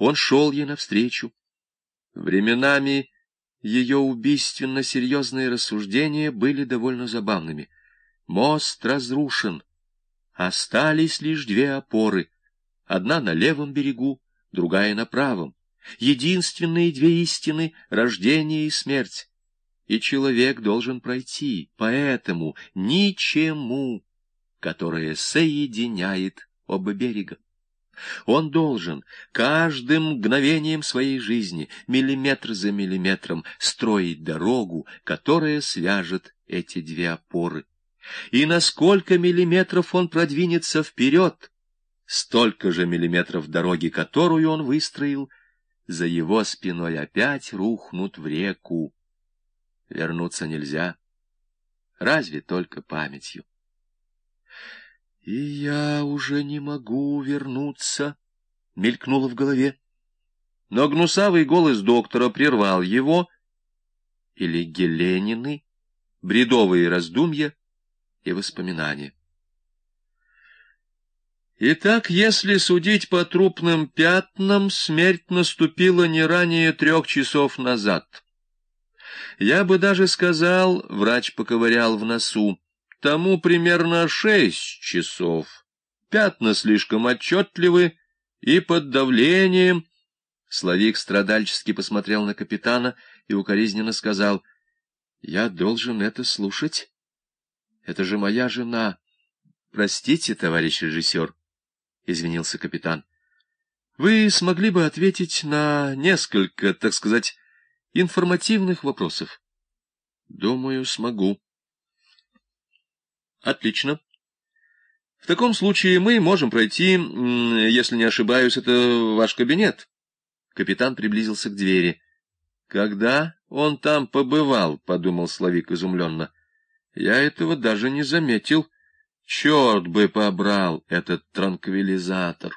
Он шел ей навстречу. Временами ее убийственно-серьезные рассуждения были довольно забавными. Мост разрушен. Остались лишь две опоры. Одна на левом берегу, другая на правом. Единственные две истины — рождение и смерть. И человек должен пройти по этому ничему, которое соединяет оба берега. Он должен каждым мгновением своей жизни, миллиметр за миллиметром, строить дорогу, которая свяжет эти две опоры. И на сколько миллиметров он продвинется вперед, столько же миллиметров дороги, которую он выстроил, за его спиной опять рухнут в реку. Вернуться нельзя, разве только памятью. «И я уже не могу вернуться», — мелькнуло в голове. Но гнусавый голос доктора прервал его, или Геленины, бредовые раздумья и воспоминания. Итак, если судить по трупным пятнам, смерть наступила не ранее 3 часов назад. Я бы даже сказал, врач поковырял в носу, тому примерно 6 часов. Пятна слишком отчетливы и под давлением. Славик страдальчески посмотрел на капитана и укоризненно сказал: «Я должен это слушать? Это же моя жена. Простите, товарищ режиссер», — извинился капитан. «Вы смогли бы ответить на несколько, так сказать, информативных вопросов?» «Думаю, смогу». «Отлично. В таком случае мы можем пройти, если не ошибаюсь, это ваш кабинет». Капитан приблизился к двери. «Когда он там побывал?» — подумал Славик изумленно. «Я этого даже не заметил. Черт бы побрал этот транквилизатор!»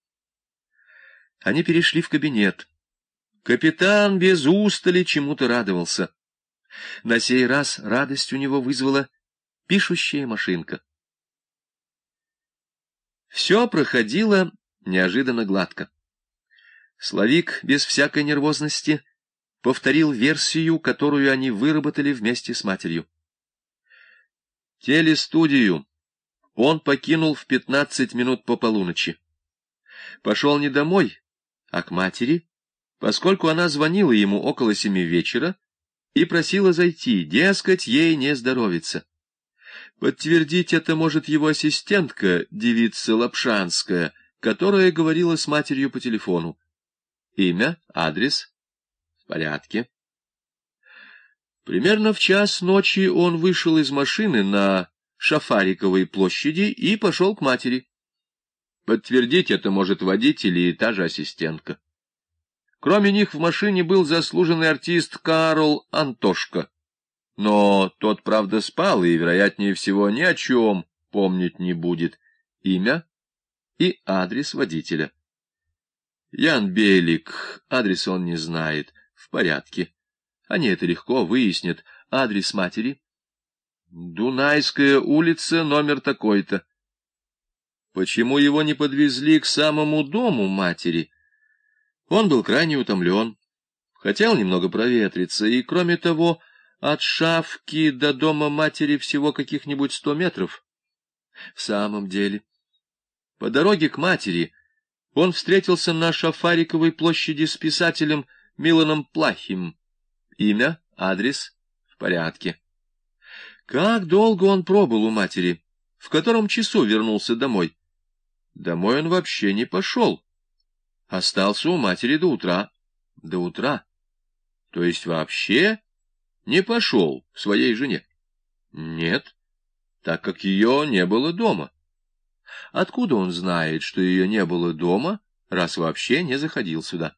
Они перешли в кабинет. Капитан без устали чему-то радовался. На сей раз радость у него вызвала пишущая машинка. Все проходило неожиданно гладко. Славик без всякой нервозности повторил версию, которую они выработали вместе с матерью. Телестудию он покинул в 15 минут по полуночи. Пошел не домой, а к матери, поскольку она звонила ему около 7 вечера и просила зайти, дескать, ей не здоровится. Подтвердить это может его ассистентка, девица Лапшанская, которая говорила с матерью по телефону. Имя, адрес — в порядке. Примерно в 1:00 ночи он вышел из машины на Шафариковой площади и пошел к матери. Подтвердить это может водитель и та же ассистентка. Кроме них в машине был заслуженный артист Карл Антошко. Но тот, правда, спал и, вероятнее всего, ни о чем помнить не будет. Имя и адрес водителя. Ян Белик, адрес он не знает. В порядке. Они это легко выяснят. Адрес матери. Дунайская улица, номер такой-то. Почему его не подвезли к самому дому матери? Он был крайне утомлен. Хотел немного проветриться, и, кроме того, от Шавки до дома матери всего каких-нибудь 100 метров. В самом деле, по дороге к матери он встретился на Шафариковой площади с писателем Миланом Плахим. Имя, адрес — в порядке. Как долго он пробыл у матери? В котором часу вернулся домой? Домой он вообще не пошел. Остался у матери до утра. До утра. То есть вообще не пошел к своей жене? Нет, так как ее не было дома. Откуда он знает, что ее не было дома, раз вообще не заходил сюда?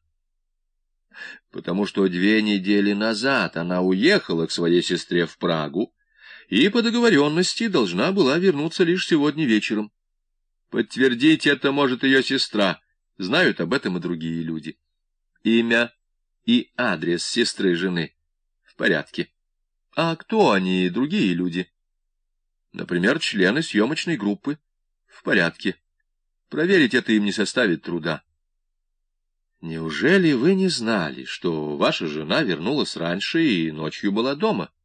Потому что 2 недели назад она уехала к своей сестре в Прагу и по договоренности должна была вернуться лишь сегодня вечером. Подтвердить это может ее сестра, знают об этом и другие люди. Имя и адрес сестры жены в порядке. А кто они, другие люди? Например, члены съемочной группы. В порядке. Проверить это им не составит труда. Неужели вы не знали, что ваша жена вернулась раньше и ночью была дома?